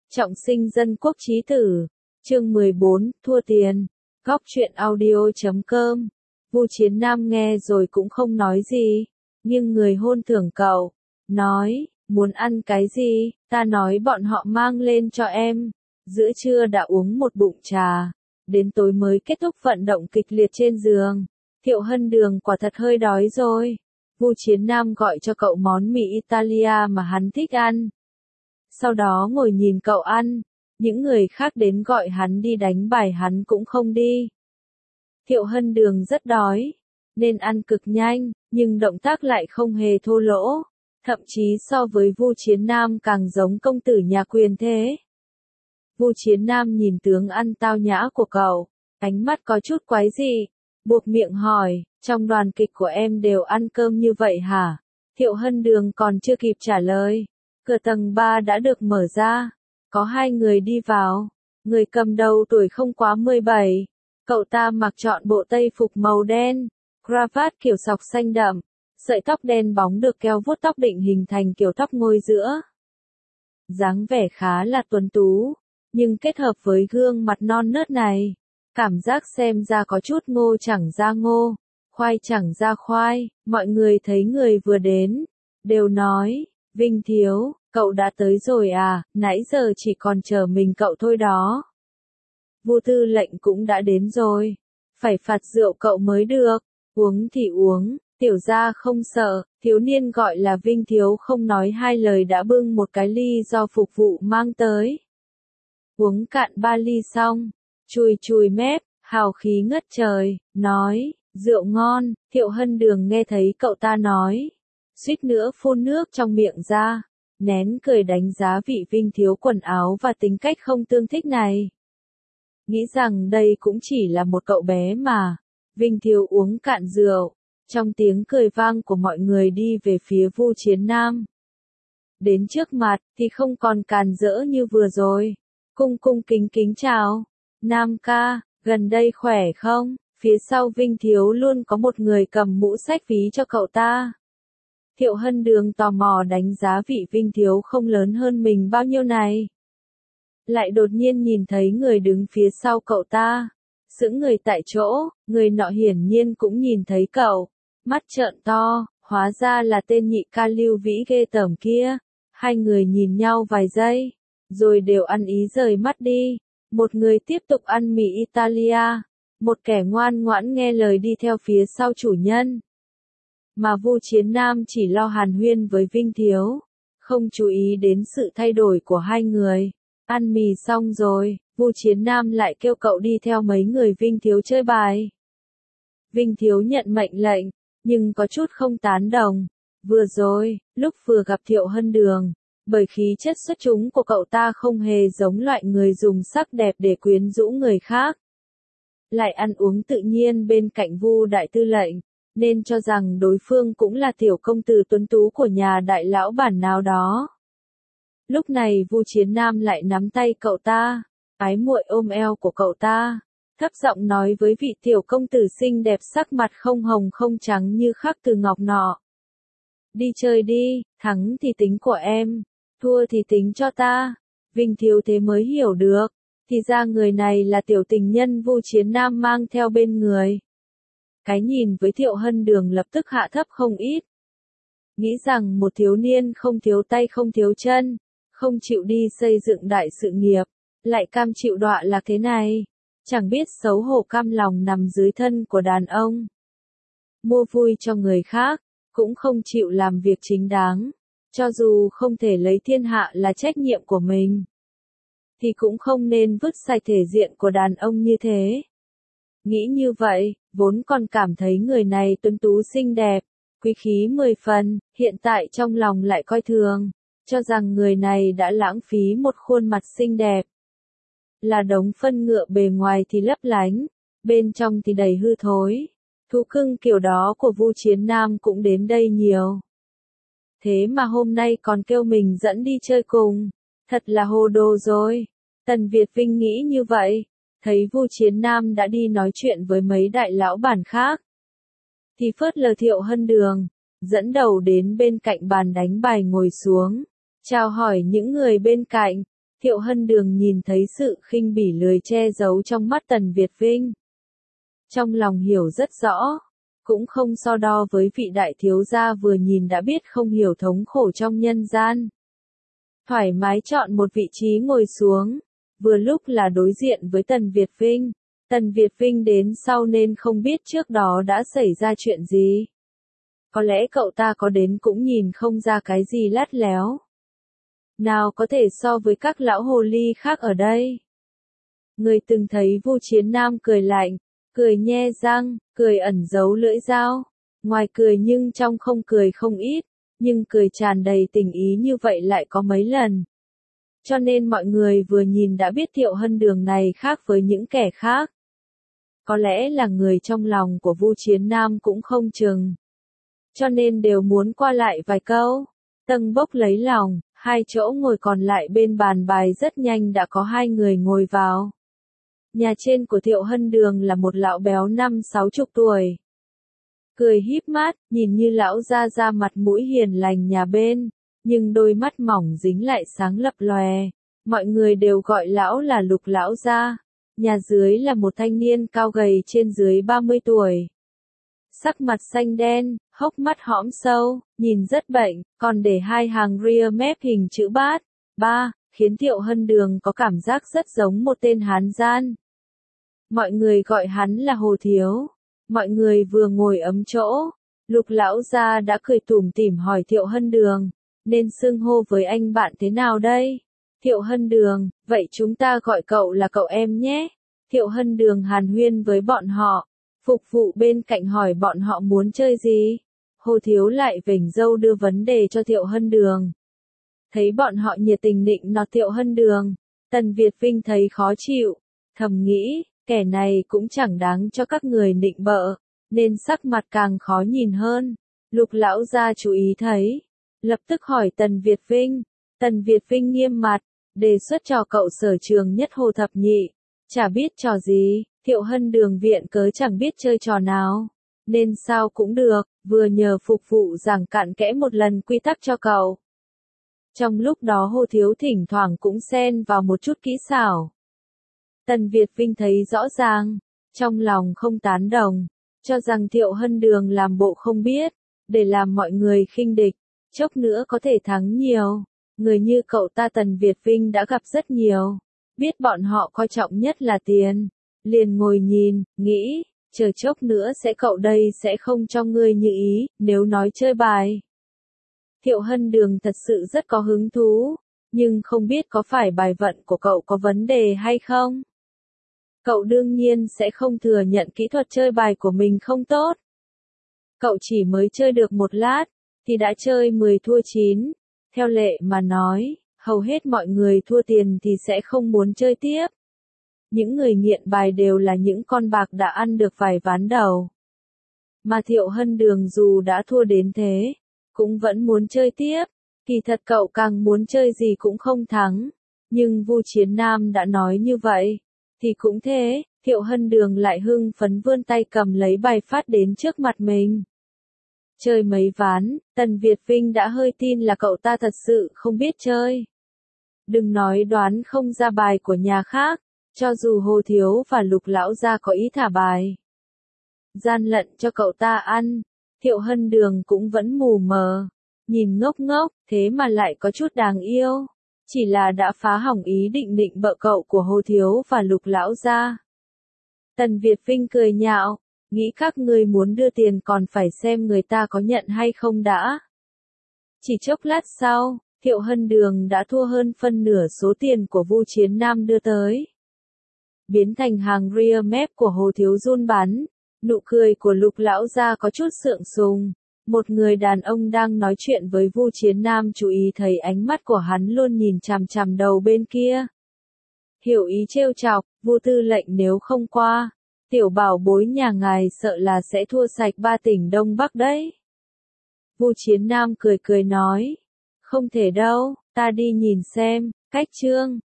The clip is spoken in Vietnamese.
Trọng sinh dân quốc chí tử. Chương 14, thua tiền. Góc truyện audio.com. Vu Chiến Nam nghe rồi cũng không nói gì, nhưng người hôn thưởng cậu, nói, muốn ăn cái gì, ta nói bọn họ mang lên cho em. Giữa trưa đã uống một bụng trà, đến tối mới kết thúc vận động kịch liệt trên giường. Thiệu Hân Đường quả thật hơi đói rồi. Vu Chiến Nam gọi cho cậu món mì Italia mà hắn thích ăn. Sau đó ngồi nhìn cậu ăn, những người khác đến gọi hắn đi đánh bài hắn cũng không đi. Thiệu Hân Đường rất đói, nên ăn cực nhanh, nhưng động tác lại không hề thô lỗ, thậm chí so với Vu Chiến Nam càng giống công tử nhà quyền thế. Vu Chiến Nam nhìn tướng ăn tao nhã của cậu, ánh mắt có chút quái dị, buộc miệng hỏi, trong đoàn kịch của em đều ăn cơm như vậy hả? Thiệu Hân Đường còn chưa kịp trả lời, cửa tầng 3 đã được mở ra, có hai người đi vào, người cầm đầu tuổi không quá 17, cậu ta mặc trọn bộ tây phục màu đen, cravat kiểu sọc xanh đậm, sợi tóc đen bóng được keo vuốt tóc định hình thành kiểu tóc ngôi giữa. Dáng vẻ khá là tuấn tú, nhưng kết hợp với gương mặt non nớt này, cảm giác xem ra có chút ngô chẳng ra ngô, khoai chẳng ra khoai. Mọi người thấy người vừa đến, đều nói, Vinh thiếu, cậu đã tới rồi à, nãy giờ chỉ còn chờ mình cậu thôi đó. Vu tư lệnh cũng đã đến rồi, phải phạt rượu cậu mới được, uống thì uống, tiểu gia không sợ. Thiếu niên gọi là Vinh thiếu không nói hai lời đã bưng một cái ly do phục vụ mang tới. Uống cạn 3 ly xong, chùi chùi mép, hào khí ngất trời, nói, rượu ngon. Thiệu Hân Đường nghe thấy cậu ta nói, suýt nữa phun nước trong miệng ra, nén cười đánh giá vị Vinh thiếu quần áo và tính cách không tương thích này. Nghĩ rằng đây cũng chỉ là một cậu bé mà. Vinh thiếu uống cạn rượu, trong tiếng cười vang của mọi người đi về phía Vu Chiến Nam. Đến trước mặt thì không còn càn rỡ như vừa rồi, cung cung kính kính chào, Nam ca, gần đây khỏe không? Phía sau Vinh thiếu luôn có một người cầm mũ sách ví cho cậu ta. Thiệu Hân Đường tò mò đánh giá vị Vinh thiếu không lớn hơn mình bao nhiêu này. Lại đột nhiên nhìn thấy người đứng phía sau cậu ta, sững người tại chỗ, người nọ hiển nhiên cũng nhìn thấy cậu, mắt trợn to, hóa ra là tên nhị ca Lưu Vĩ ghê tởm kia. Hai người nhìn nhau vài giây, rồi đều ăn ý rời mắt đi. Một người tiếp tục ăn mì Italia, một kẻ ngoan ngoãn nghe lời đi theo phía sau chủ nhân. Mà Vu Chiến Nam chỉ lo hàn huyên với Vinh thiếu, không chú ý đến sự thay đổi của hai người. Ăn mì xong rồi, Vu Chiến Nam lại kêu cậu đi theo mấy người Vinh thiếu chơi bài. Vinh thiếu nhận mệnh lệnh, nhưng có chút không tán đồng. Vừa rồi, lúc vừa gặp Thiệu Hân Đường, bởi khí chất xuất chúng của cậu ta không hề giống loại người dùng sắc đẹp để quyến rũ người khác. Lại ăn uống tự nhiên bên cạnh Vu đại tư lệnh, nên cho rằng đối phương cũng là tiểu công tử tuấn tú của nhà đại lão bản nào đó. Lúc này Vu Chiến Nam lại nắm tay cậu ta, ái muội ôm eo của cậu ta, thấp giọng nói với vị tiểu công tử xinh đẹp sắc mặt không hồng không trắng như khắc từ ngọc nọ. Đi chơi đi, thắng thì tính của em, thua thì tính cho ta. Vinh thiếu thế mới hiểu được, thì ra người này là tiểu tình nhân Vu Chiến Nam mang theo bên người. Cái nhìn với Thiệu Hân Đường lập tức hạ thấp không ít. Nghĩ rằng một thiếu niên không thiếu tay không thiếu chân, không chịu đi xây dựng đại sự nghiệp, lại cam chịu đọa là thế này, chẳng biết xấu hổ cam lòng nằm dưới thân của đàn ông. Mua vui cho người khác, cũng không chịu làm việc chính đáng, cho dù không thể lấy thiên hạ là trách nhiệm của mình, thì cũng không nên vứt sạch thể diện của đàn ông như thế. Nghĩ như vậy, vốn còn cảm thấy người này tuấn tú xinh đẹp, quý khí 10 phần, hiện tại trong lòng lại coi thường, cho rằng người này đã lãng phí một khuôn mặt xinh đẹp. Là đống phân ngựa bề ngoài thì lấp lánh, bên trong thì đầy hư thối. Thú cưng kiểu đó của Vu Chiến Nam cũng đến đây nhiều. Thế mà hôm nay còn kêu mình dẫn đi chơi cùng, thật là hồ đồ rồi. Tần Việt Vinh nghĩ như vậy, thấy Vu Chiến Nam đã đi nói chuyện với mấy đại lão bản khác, thì phớt lờ Thiệu Hân Đường, dẫn đầu đến bên cạnh bàn đánh bài ngồi xuống, chào hỏi những người bên cạnh. Thiệu Hân Đường nhìn thấy sự khinh bỉ lười che giấu trong mắt Tần Việt Vinh. Trong lòng hiểu rất rõ, cũng không so đo với vị đại thiếu gia vừa nhìn đã biết không hiểu thống khổ trong nhân gian. Thoải mái chọn một vị trí ngồi xuống, vừa lúc là đối diện với Tần Việt Vinh. Tần Việt Vinh đến sau nên không biết trước đó đã xảy ra chuyện gì. Có lẽ cậu ta có đến cũng nhìn không ra cái gì lắt léo. Nào có thể so với các lão hồ ly khác ở đây. Người từng thấy Vu Chiến Nam cười lạnh, cười nhe răng, cười ẩn giấu lưỡi dao. Ngoài cười nhưng trong không cười không ít, nhưng cười tràn đầy tình ý như vậy lại có mấy lần. Cho nên mọi người vừa nhìn đã biết Thiệu Hân Đường này khác với những kẻ khác. Có lẽ là người trong lòng của Vu Chiến Nam cũng không chừng. Cho nên đều muốn qua lại vài câu. Tâng Bốc lấy lòng, hai chỗ ngồi còn lại bên bàn bài rất nhanh đã có hai người ngồi vào. Nhà trên của Thiệu Hân Đường là một lão béo 50-60 tuổi. Cười híp mắt, nhìn như lão ra mặt mũi hiền lành nhà bên, nhưng đôi mắt mỏng dính lại sáng lập lòe. Mọi người đều gọi lão là Lục lão gia. Nhà dưới là một thanh niên cao gầy trên dưới 30 tuổi. Sắc mặt xanh đen, hốc mắt hõm sâu, nhìn rất bệnh, còn để hai hàng ria mép hình chữ bát, khiến Thiệu Hân Đường có cảm giác rất giống một tên Hán gian. Mọi người gọi hắn là Hồ Thiếu. Mọi người vừa ngồi ấm chỗ, Lục lão gia đã cười tủm tỉm hỏi Thiệu Hân Đường, nên xưng hô với anh bạn thế nào đây? Thiệu Hân Đường, vậy chúng ta gọi cậu là cậu em nhé. Thiệu Hân Đường hàn huyên với bọn họ, phục vụ bên cạnh hỏi bọn họ muốn chơi gì. Hồ Thiếu lại vểnh râu đưa vấn đề cho Thiệu Hân Đường. Thấy bọn họ nhiệt tình nịnh nọt Thiệu Hân Đường, Tần Việt Vinh thấy khó chịu, thầm nghĩ, kẻ này cũng chẳng đáng cho các người nịnh bợ, nên sắc mặt càng khó nhìn hơn. Lục lão gia chú ý thấy, lập tức hỏi Tần Việt Vinh. Tần Việt Vinh nghiêm mặt, đề xuất cho cậu sở trường nhất Hồ Thập Nhị. Chả biết trò gì, Thiệu Hân Đường viện cớ chẳng biết chơi trò nào. Nên sao cũng được, vừa nhờ phục vụ giảng cặn kẽ một lần quy tắc cho cậu. Trong lúc đó Hồ Thiếu thỉnh thoảng cũng xen vào một chút kỹ xảo. Tần Việt Vinh thấy rõ ràng, trong lòng không tán đồng, cho rằng Thiệu Hân Đường làm bộ không biết, để làm mọi người khinh địch, chốc nữa có thể thắng nhiều. Người như cậu ta Tần Việt Vinh đã gặp rất nhiều, biết bọn họ coi trọng nhất là tiền, liền ngồi nhìn, nghĩ, chờ chốc nữa sẽ cậu đây sẽ không cho ngươi như ý, nếu nói chơi bài. Thiệu Hân Đường thật sự rất có hứng thú, nhưng không biết có phải bài vận của cậu có vấn đề hay không. Cậu đương nhiên sẽ không thừa nhận kỹ thuật chơi bài của mình không tốt. Cậu chỉ mới chơi được một lát, thì đã chơi 10 thua 9. Theo lệ mà nói, hầu hết mọi người thua tiền thì sẽ không muốn chơi tiếp. Những người nghiện bài đều là những con bạc đã ăn được vài ván đầu. Mà Thiệu Hân Đường dù đã thua đến thế, cũng vẫn muốn chơi tiếp. Kỳ thật cậu càng muốn chơi gì cũng không thắng. Nhưng Vu Chiến Nam đã nói như vậy, thì cũng thế. Thiệu Hân Đường lại hưng phấn vươn tay cầm lấy bài phát đến trước mặt mình. Chơi mấy ván, Tần Việt Vinh đã hơi tin là cậu ta thật sự không biết chơi. Đừng nói đoán không ra bài của nhà khác, cho dù Hồ Thiếu và Lục lão gia có ý thả bài gian lận cho cậu ta ăn, Thiệu Hân Đường cũng vẫn mù mờ, nhìn ngốc ngốc, thế mà lại có chút đáng yêu. Chỉ là đã phá hỏng ý định nịnh bợ cậu của Hồ Thiếu và Lục lão gia. Tần Việt Vinh cười nhạo, nghĩ các ngươi muốn đưa tiền còn phải xem người ta có nhận hay không đã. Chỉ chốc lát sau, Thiệu Hân Đường đã thua hơn phân nửa số tiền của Vu Chiến Nam đưa tới. Biến thành hàng ria mép của Hồ Thiếu run bắn, nụ cười của Lục lão gia có chút sượng sùng. Một người đàn ông đang nói chuyện với Vu Chiến Nam chú ý thấy ánh mắt của hắn luôn nhìn chằm chằm đầu bên kia. Hiểu ý trêu chọc, Vu tư lệnh nếu không qua, tiểu bảo bối nhà ngài sợ là sẽ thua sạch 3 tỉnh Đông Bắc đấy. Vu Chiến Nam cười cười nói, không thể đâu, ta đi nhìn xem, cách chương.